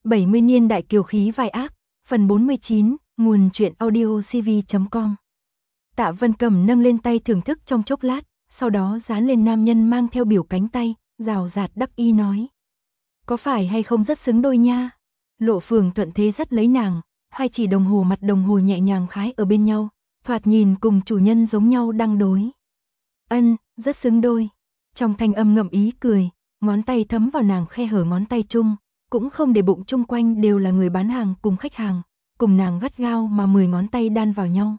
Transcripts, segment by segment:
70 niên đại kiều khí vai ác, phần 49, nguồn truyện audio cv.com. Tạ Vân Cầm nâng lên tay thưởng thức trong chốc lát, sau đó dán lên nam nhân mang theo biểu cánh tay, rào rạt đắc ý nói. Có phải hay không rất xứng đôi nha? Lộ Phường thuận thế dắt lấy nàng, hai chỉ đồng hồ mặt đồng hồ nhẹ nhàng khái ở bên nhau, thoạt nhìn cùng chủ nhân giống nhau đang đối. Ân, rất xứng đôi. Trong thanh âm ngậm ý cười, ngón tay thấm vào nàng khe hở ngón tay chung, cũng không để bụng chung quanh đều là người bán hàng cùng khách hàng, cùng nàng gắt gao mà 10 ngón tay đan vào nhau.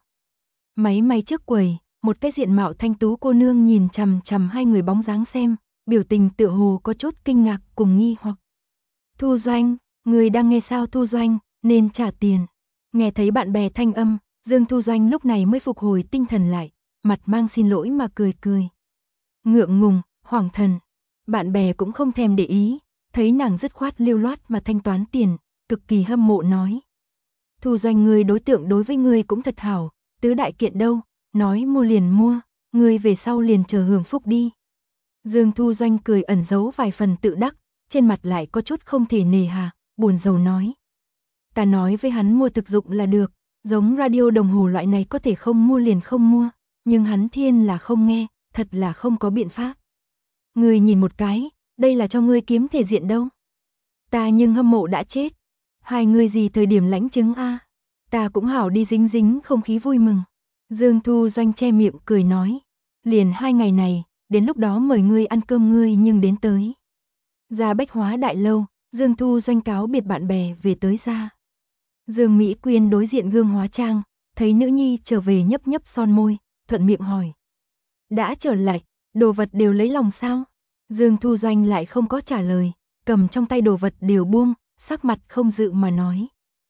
Máy may trước quầy, một cái diện mạo thanh tú cô nương nhìn chằm chằm hai người bóng dáng xem, biểu tình tựa hồ có chút kinh ngạc cùng nghi hoặc. Thu Doanh, người đang nghe sao Thu Doanh, nên trả tiền. Nghe thấy bạn bè thanh âm, Dương Thu Doanh lúc này mới phục hồi tinh thần lại, mặt mang xin lỗi mà cười cười. Ngượng ngùng, hoảng thần, bạn bè cũng không thèm để ý, thấy nàng dứt khoát lưu loát mà thanh toán tiền, cực kỳ hâm mộ nói. Thu Doanh người đối tượng đối với người cũng thật hảo, tứ đại kiện đâu, nói mua liền mua, người về sau liền chờ hưởng phúc đi. Dương Thu Doanh cười ẩn giấu vài phần tự đắc, trên mặt lại có chút không thể nề hà, buồn rầu nói. Ta nói với hắn mua thực dụng là được, giống radio đồng hồ loại này có thể không mua liền không mua, nhưng hắn thiên là không nghe, thật là không có biện pháp. Người nhìn một cái, đây là cho ngươi kiếm thể diện đâu. Ta nhưng hâm mộ đã chết. Hai người gì thời điểm lãnh chứng a? Ta cũng hảo đi dính dính không khí vui mừng. Dương Thu Doanh che miệng cười nói. Liền 2 ngày này, đến lúc đó mời ngươi ăn cơm ngươi nhưng đến tới. Ra Bách Hóa Đại Lâu, Dương Thu Doanh cáo biệt bạn bè về tới ra. Dương Mỹ Quyên đối diện gương hóa trang, thấy nữ nhi trở về nhấp nhấp son môi, thuận miệng hỏi. Đã trở lại, đồ vật đều lấy lòng sao? Dương Thu Doanh lại không có trả lời, cầm trong tay đồ vật đều buông, sắc mặt không dự mà nói.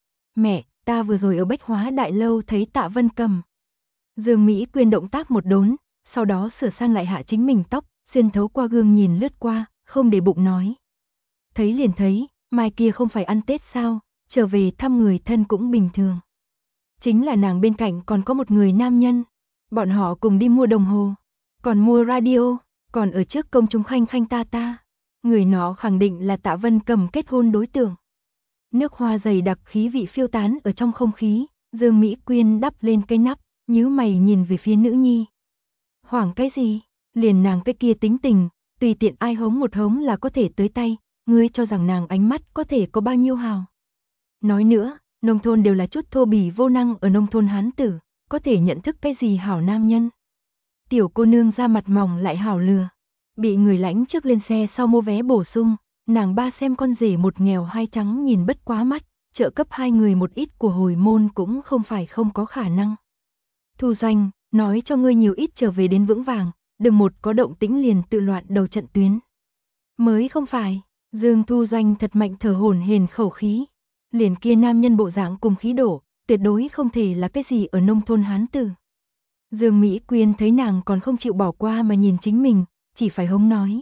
Mẹ, ta vừa rồi ở Bách Hóa Đại Lâu thấy Tạ Vân Cầm. Dương Mỹ Quyên động tác một đốn, sau đó sửa sang lại hạ chính mình tóc, xuyên thấu qua gương nhìn lướt qua, không để bụng nói. Thấy liền thấy, mai kia không phải ăn Tết sao, trở về thăm người thân cũng bình thường. Chính là nàng bên cạnh còn có một người nam nhân, bọn họ cùng đi mua đồng hồ, còn mua radio, còn ở trước công chúng khanh khanh ta ta. Người nó khẳng định là Tạ Vân Cầm kết hôn đối tượng. Nước hoa dày đặc khí vị phiêu tán ở trong không khí, Dương Mỹ Quyên đắp lên cái nắp, nhíu mày nhìn về phía nữ nhi. Hoảng cái gì? Liền nàng cái kia tính tình, tùy tiện ai hống một hống là có thể tới tay, ngươi cho rằng nàng ánh mắt có thể có bao nhiêu hào. Nói nữa, nông thôn đều là chút thô bỉ vô năng ở nông thôn hán tử, có thể nhận thức cái gì hảo nam nhân. Tiểu cô nương ra mặt mỏng lại hảo lừa, bị người lãnh trước lên xe sau mua vé bổ sung, nàng ba xem con rể một nghèo hai trắng nhìn bất quá mắt, trợ cấp hai người một ít của hồi môn cũng không phải không có khả năng. Thu Doanh, nói cho ngươi nhiều ít trở về đến vững vàng, đừng một có động tĩnh liền tự loạn đầu trận tuyến. Mới không phải, Dương Thu Doanh thật mạnh thở hổn hển khẩu khí, liền kia nam nhân bộ dạng cùng khí độ, tuyệt đối không thể là cái gì ở nông thôn hán tử. Dương Mỹ Quyên thấy nàng còn không chịu bỏ qua mà nhìn chính mình, chỉ phải hống nói.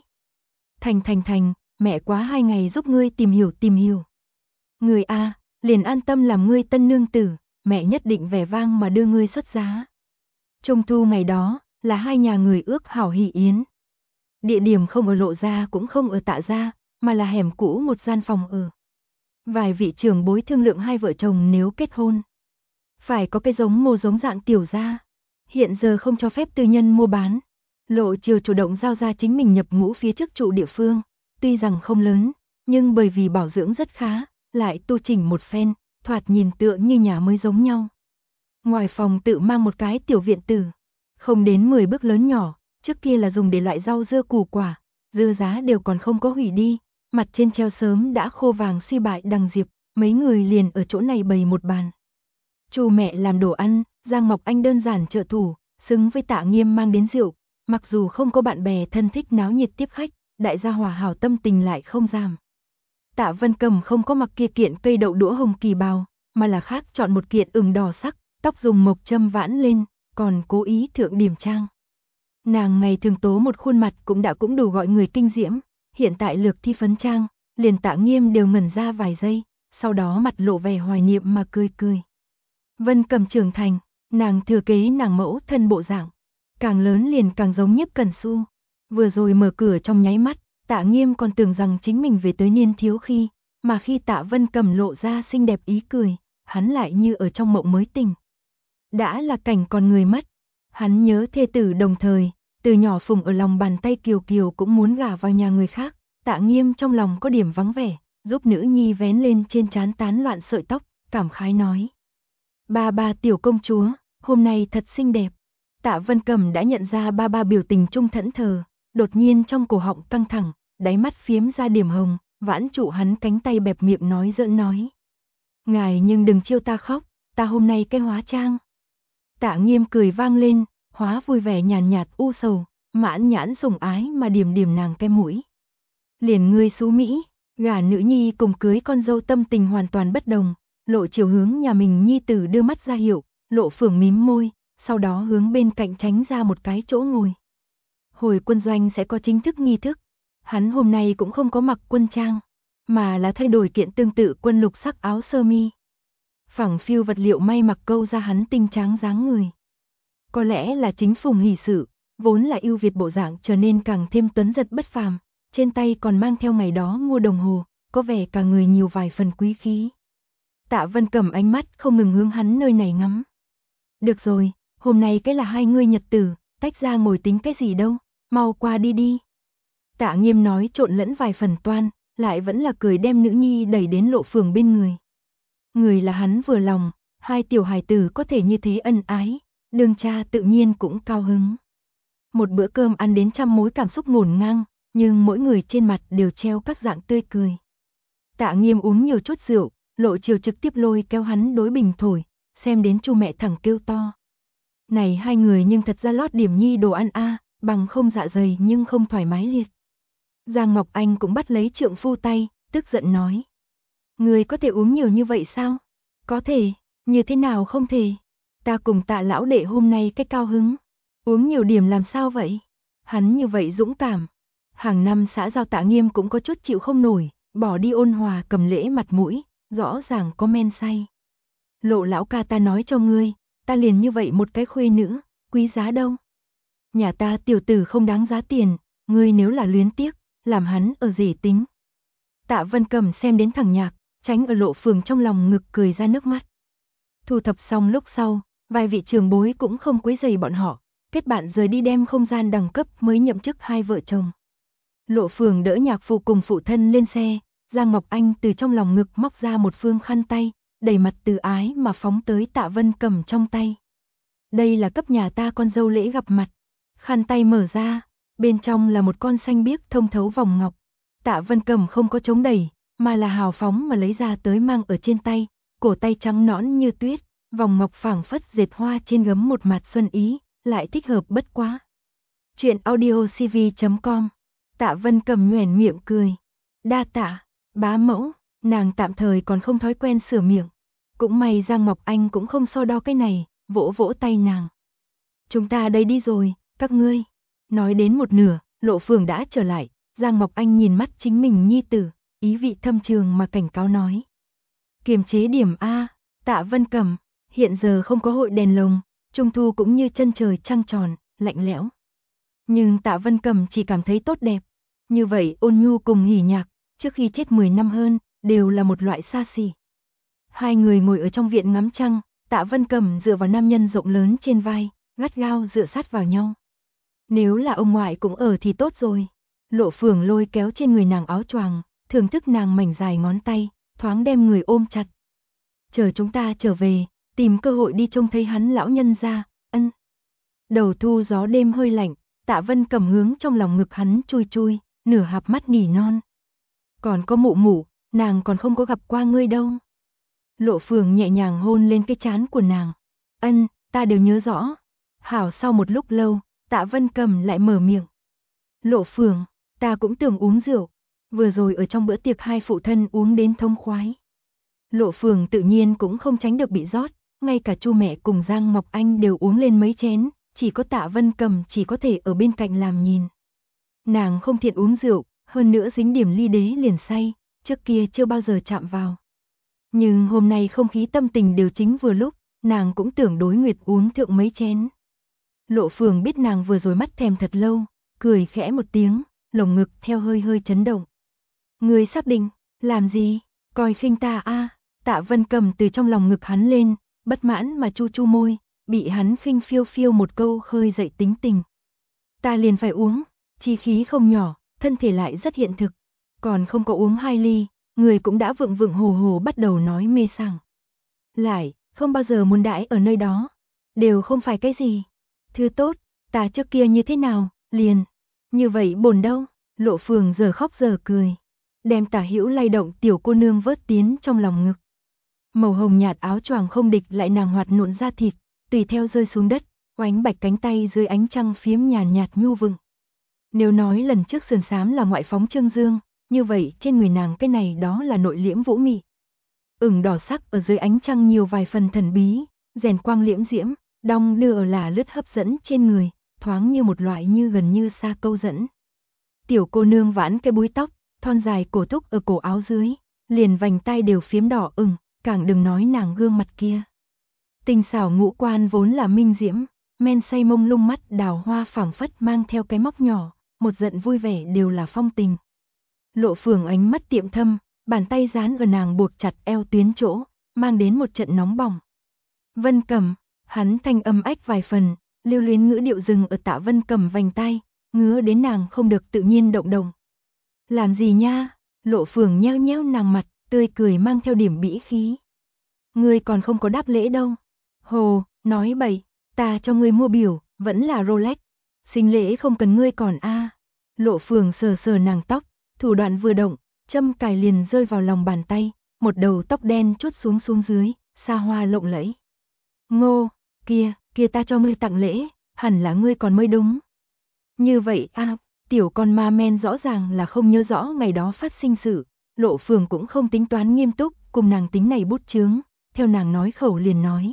Thành, mẹ quá 2 ngày giúp ngươi tìm hiểu. Người a, liền an tâm làm ngươi tân nương tử, mẹ nhất định vẻ vang mà đưa ngươi xuất giá. Trung thu ngày đó, là hai nhà người ước hảo hỷ yến. Địa điểm không ở Lộ gia cũng không ở Tạ gia, mà là hẻm cũ một gian phòng ở. Vài vị trưởng bối thương lượng hai vợ chồng nếu kết hôn, phải có cái giống mô giống dạng tiểu gia. Hiện giờ không cho phép tư nhân mua bán. Lộ Chiều chủ động giao ra chính mình nhập ngũ phía trước trụ địa phương, tuy rằng không lớn, nhưng bởi vì bảo dưỡng rất khá, lại tu chỉnh một phen, thoạt nhìn tựa như nhà mới giống nhau. Ngoài phòng tự mang một cái tiểu viện tử, không đến 10 bước lớn nhỏ, trước kia là dùng để loại rau dưa củ quả, dưa giá đều còn không có hủy đi, mặt trên treo sớm đã khô vàng suy bại đằng diệp, mấy người liền ở chỗ này bày một bàn. Chu mẹ làm đồ ăn, Giang Mộc Anh đơn giản trợ thủ, xứng với Tạ Nghiêm mang đến rượu, mặc dù không có bạn bè thân thích náo nhiệt tiếp khách, đại gia hòa hảo tâm tình lại không giảm. Tạ Vân Cầm không có mặc kia kiện cây đậu đũa hồng kỳ bào, mà là khác chọn một kiện ửng đỏ sắc, tóc dùng mộc châm vãn lên, còn cố ý thượng điểm trang. Nàng ngày thường tố một khuôn mặt cũng đủ gọi người kinh diễm, hiện tại lược thi phấn trang, liền Tạ Nghiêm đều ngẩn ra vài giây, sau đó mặt lộ vẻ hoài niệm mà cười. Vân Cầm trưởng thành, nàng thừa kế nàng mẫu thân bộ dạng, càng lớn liền càng giống Nhiếp Cẩn Xu. Vừa rồi mở cửa trong nháy mắt, Tạ Nghiêm còn tưởng rằng chính mình về tới niên thiếu khi, mà khi Tạ Vân Cầm lộ ra xinh đẹp ý cười, hắn lại như ở trong mộng mới tỉnh. Đã là cảnh còn người mất, hắn nhớ thê tử đồng thời, từ nhỏ phùng ở lòng bàn tay Kiều Kiều cũng muốn gả vào nhà người khác, Tạ Nghiêm trong lòng có điểm vắng vẻ, giúp nữ nhi vén lên trên trán tán loạn sợi tóc, cảm khái nói. Ba tiểu công chúa, hôm nay thật xinh đẹp. Tạ Vân Cầm đã nhận ra ba biểu tình trung thẫn thờ, đột nhiên trong cổ họng căng thẳng, đáy mắt phiếm ra điểm hồng, vãn trụ hắn cánh tay bẹp miệng nói giỡn nói. Ngài nhưng đừng chiêu ta khóc, ta hôm nay cái hóa trang. Tạ Nghiêm cười vang lên, hóa vui vẻ nhàn nhạt u sầu, mãn nhãn sủng ái mà điểm điểm nàng cái mũi. Liền ngươi xú Mỹ, gả nữ nhi cùng cưới con dâu tâm tình hoàn toàn bất đồng, Lộ chiều hướng nhà mình nhi tử đưa mắt ra hiệu, Lộ Phượng mím môi, sau đó hướng bên cạnh tránh ra một cái chỗ ngồi. Hồi quân doanh sẽ có chính thức nghi thức, hắn hôm nay cũng không có mặc quân trang, mà là thay đổi kiện tương tự quân lục sắc áo sơ mi. Phẳng phiu vật liệu may mặc câu ra hắn tinh tráng dáng người. Có lẽ là chính phùng hỷ sự, vốn là ưu việt bộ dạng trở nên càng thêm tuấn giật bất phàm, trên tay còn mang theo ngày đó mua đồng hồ, có vẻ cả người nhiều vài phần quý khí. Tạ Vân Cầm ánh mắt không ngừng hướng hắn nơi này ngắm. Được rồi, hôm nay cái là hai ngươi nhật tử, tách ra ngồi tính cái gì đâu, mau qua đi đi. Tạ Nghiêm nói trộn lẫn vài phần toan, lại vẫn là cười đem nữ nhi đẩy đến Lộ Phượng bên người. Người là hắn vừa lòng, hai tiểu hài tử có thể như thế ân ái, đương cha tự nhiên cũng cao hứng. Một bữa cơm ăn đến trăm mối cảm xúc ngổn ngang, nhưng mỗi người trên mặt đều treo các dạng tươi cười. Tạ Nghiêm uống nhiều chút rượu, Lộ Chiều trực tiếp lôi kéo hắn đối bình thổi, xem đến Chu mẹ thẳng kêu to. Này hai người nhưng thật ra lót điểm nhi đồ ăn a, bằng không dạ dày nhưng không thoải mái liệt. Giang Ngọc Anh cũng bắt lấy trượng phu tay, tức giận nói. Người có thể uống nhiều như vậy sao? Có thể, như thế nào không thể? Ta cùng Tạ lão đệ hôm nay cái cao hứng. Uống nhiều điểm làm sao vậy? Hắn như vậy dũng cảm. Hàng năm xã giao Tạ Nghiêm cũng có chút chịu không nổi, bỏ đi ôn hòa cầm lễ mặt mũi, rõ ràng có men say. Lộ lão ca ta nói cho ngươi, ta liền như vậy một cái khuê nữ, quý giá đâu. Nhà ta tiểu tử không đáng giá tiền, ngươi nếu là luyến tiếc, làm hắn ở rể tính. Tạ Vân Cầm xem đến thẳng nhạc, tránh ở Lộ Phượng trong lòng ngực cười ra nước mắt. Thu thập xong lúc sau, vài vị trưởng bối cũng không quấy rầy bọn họ, kết bạn rời đi đem không gian đẳng cấp mới nhậm chức hai vợ chồng. Lộ Phượng đỡ nhạc phụ cùng phụ thân lên xe, Giang Ngọc Anh từ trong lòng ngực móc ra một phương khăn tay, đầy mặt từ ái mà phóng tới Tạ Vân Cầm trong tay. Đây là cấp nhà ta con dâu lễ gặp mặt. Khăn tay mở ra, bên trong là một con xanh biếc thông thấu vòng ngọc. Tạ Vân Cầm không có chống đẩy, mà là hào phóng mà lấy ra tới mang ở trên tay, cổ tay trắng nõn như tuyết, vòng ngọc phảng phất dệt hoa trên gấm một mạt xuân ý, lại thích hợp bất quá. Chuyện audiocv.com. Tạ Vân Cầm nhoẻn miệng cười. Đa tạ, bá mẫu, nàng tạm thời còn không thói quen sửa miệng. Cũng may Giang Ngọc Anh cũng không so đo cái này, vỗ vỗ tay nàng. Chúng ta đây đi rồi, các ngươi. Nói đến một nửa, Lộ Phượng đã trở lại, Giang Ngọc Anh nhìn mắt chính mình nhi tử, ý vị thâm trường mà cảnh cáo nói. Kiềm chế điểm A, Tạ Vân Cầm, hiện giờ không có hội đèn lồng, trung thu cũng như chân trời trăng tròn, lạnh lẽo. Nhưng Tạ Vân Cầm chỉ cảm thấy tốt đẹp. Như vậy ôn nhu cùng hỉ nhạc, trước khi chết 10 năm hơn, đều là một loại xa xỉ. Hai người ngồi ở trong viện ngắm trăng, Tạ Vân Cầm dựa vào nam nhân rộng lớn trên vai, gắt gao dựa sát vào nhau. Nếu là ông ngoại cũng ở thì tốt rồi. Lộ Phượng lôi kéo trên người nàng áo choàng, thưởng thức nàng mảnh dài ngón tay, thoáng đem người ôm chặt. Chờ chúng ta trở về, tìm cơ hội đi trông thấy hắn lão nhân ra, ân. Đầu thu gió đêm hơi lạnh, Tạ Vân Cầm hướng trong lòng ngực hắn chui chui, nửa hạp mắt nỉ non. Còn có mụ mụ, nàng còn không có gặp qua ngươi đâu. Lộ Phượng nhẹ nhàng hôn lên cái trán của nàng. Ân, ta đều nhớ rõ. Hảo sau một lúc lâu, Tạ Vân Cầm lại mở miệng. Lộ Phượng, ta cũng tưởng uống rượu. Vừa rồi ở trong bữa tiệc hai phụ thân uống đến thông khoái. Lộ Phượng tự nhiên cũng không tránh được bị rót, ngay cả Chu mẹ cùng Giang Ngọc Anh đều uống lên mấy chén, chỉ có Tạ Vân Cầm chỉ có thể ở bên cạnh làm nhìn. Nàng không thiện uống rượu, hơn nữa dính điểm ly đế liền say, trước kia chưa bao giờ chạm vào. Nhưng hôm nay không khí tâm tình đều chính vừa lúc, nàng cũng tưởng đối Nguyệt uống thượng mấy chén. Lộ Phượng biết nàng vừa rồi mắt thèm thật lâu, cười khẽ một tiếng, lồng ngực theo hơi hơi chấn động. Người sắp định, làm gì? Coi khinh ta a. Tạ Vân Cầm từ trong lòng ngực hắn lên, bất mãn mà chu chu môi, bị hắn khinh phiêu phiêu một câu khơi dậy tính tình. Ta liền phải uống, chi khí không nhỏ, thân thể lại rất hiện thực, còn không có uống 2 ly, người cũng đã vượng vượng hồ hồ bắt đầu nói mê sảng. Lại, không bao giờ muốn đãi ở nơi đó, đều không phải cái gì thứ tốt, ta trước kia như thế nào, liền như vậy bổn đâu. Lộ Phường giờ khóc giờ cười, đem Tả Hữu lay động tiểu cô nương vớt tiến trong lòng ngực. Màu hồng nhạt áo choàng không địch lại nàng hoạt nộn da thịt, tùy theo rơi xuống đất, oánh bạch cánh tay dưới ánh trăng phiếm nhàn nhạt nhu vừng. Nếu nói lần trước sườn xám là ngoại phóng trương dương, như vậy trên người nàng cái này đó là nội liễm vũ mị. Ửng đỏ sắc ở dưới ánh trăng nhiều vài phần thần bí, rèn quang liễm diễm, đong đưa ở là lướt hấp dẫn trên người, thoáng như một loại như gần như xa câu dẫn. Tiểu cô nương vãn cái búi tóc, thon dài cổ thúc ở cổ áo dưới, liền vành tai đều phiếm đỏ ửng, càng đừng nói nàng gương mặt kia. Tinh xảo ngũ quan vốn là minh diễm, men say mông lung mắt đào hoa phảng phất mang theo cái móc nhỏ, một giận vui vẻ đều là phong tình. Lộ Phường ánh mắt tiệm thâm, bàn tay dán ở nàng buộc chặt eo tuyến chỗ, mang đến một trận nóng bỏng. Vân Cầm, hắn thanh âm ách vài phần, lưu luyến ngữ điệu dừng ở Tạ Vân Cầm vành tai, ngứa đến nàng không được tự nhiên động động. Làm gì nha? Lộ Phường nheo nheo nàng mặt, tươi cười mang theo điểm bĩ khí. Ngươi còn không có đáp lễ đâu. Hồ, nói bậy, ta cho ngươi mua biểu, vẫn là Rolex. Sinh lễ không cần ngươi còn a. Lộ Phường sờ sờ nàng tóc, thủ đoạn vừa động, châm cài liền rơi vào lòng bàn tay, một đầu tóc đen chuốt xuống dưới, xa hoa lộng lẫy. Ngô, kia ta cho ngươi tặng lễ, hẳn là ngươi còn mới đúng. Như vậy a, tiểu con ma men rõ ràng là không nhớ rõ ngày đó phát sinh sự, Lộ Phường cũng không tính toán nghiêm túc, cùng nàng tính này bút chướng, theo nàng nói khẩu liền nói.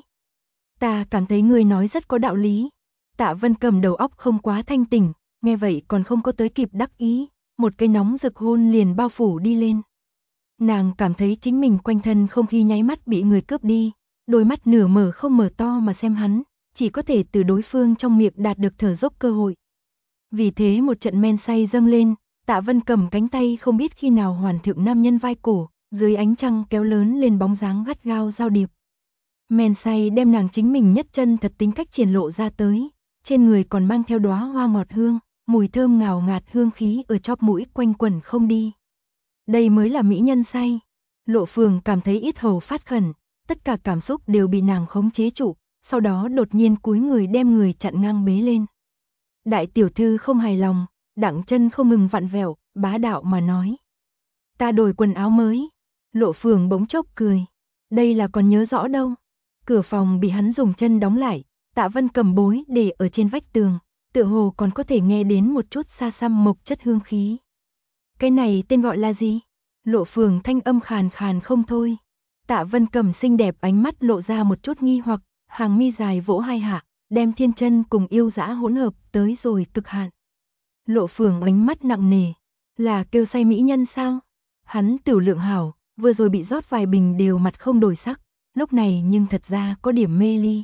Ta cảm thấy ngươi nói rất có đạo lý. Tạ Vân Cầm đầu óc không quá thanh tỉnh, nghe vậy còn không có tới kịp đắc ý, một cái nóng rực hôn liền bao phủ đi lên. Nàng cảm thấy chính mình quanh thân không khí nháy mắt bị người cướp đi, đôi mắt nửa mở không mở to mà xem hắn, chỉ có thể từ đối phương trong miệng đạt được thở dốc cơ hội. Vì thế một trận men say dâng lên, Tạ Vân Cầm cánh tay không biết khi nào hoàn thượng nam nhân vai cổ, dưới ánh trăng kéo lớn lên bóng dáng gắt gao giao điệp. Men say đem nàng chính mình nhất chân thật tính cách triển lộ ra tới, trên người còn mang theo đóa hoa ngọt hương, mùi thơm ngào ngạt hương khí ở chóp mũi quanh quẩn không đi. Đây mới là mỹ nhân say. Lộ Phường cảm thấy yết hầu phát khẩn, tất cả cảm xúc đều bị nàng khống chế trụ, sau đó đột nhiên cúi người đem người chặn ngang bế lên. Đại tiểu thư không hài lòng, đặng chân không ngừng vặn vẹo, bá đạo mà nói. Ta đổi quần áo mới. Lộ Phường bỗng chốc cười. Đây là còn nhớ rõ đâu. Cửa phòng bị hắn dùng chân đóng lại, Tạ Vân Cầm bối để ở trên vách tường, tựa hồ còn có thể nghe đến một chút xa xăm mộc chất hương khí. Cái này tên gọi là gì? Lộ Phường thanh âm khàn khàn không thôi. Tạ Vân Cầm xinh đẹp ánh mắt lộ ra một chút nghi hoặc, hàng mi dài vỗ hai hạ, đem thiên chân cùng yêu dã hỗn hợp tới rồi cực hạn. Lộ Phường ánh mắt nặng nề, là kêu say mỹ nhân sao? Hắn tiểu lượng hảo, vừa rồi bị rót vài bình đều mặt không đổi sắc, lúc này nhưng thật ra có điểm mê ly.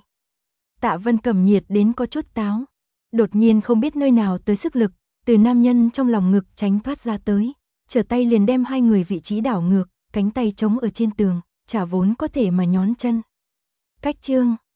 Tạ Vân Cầm nhiệt đến có chút táo, đột nhiên không biết nơi nào tới sức lực, từ nam nhân trong lòng ngực tránh thoát ra tới, trở tay liền đem hai người vị trí đảo ngược, cánh tay chống ở trên tường, chả vốn có thể mà nhón chân. Cách chương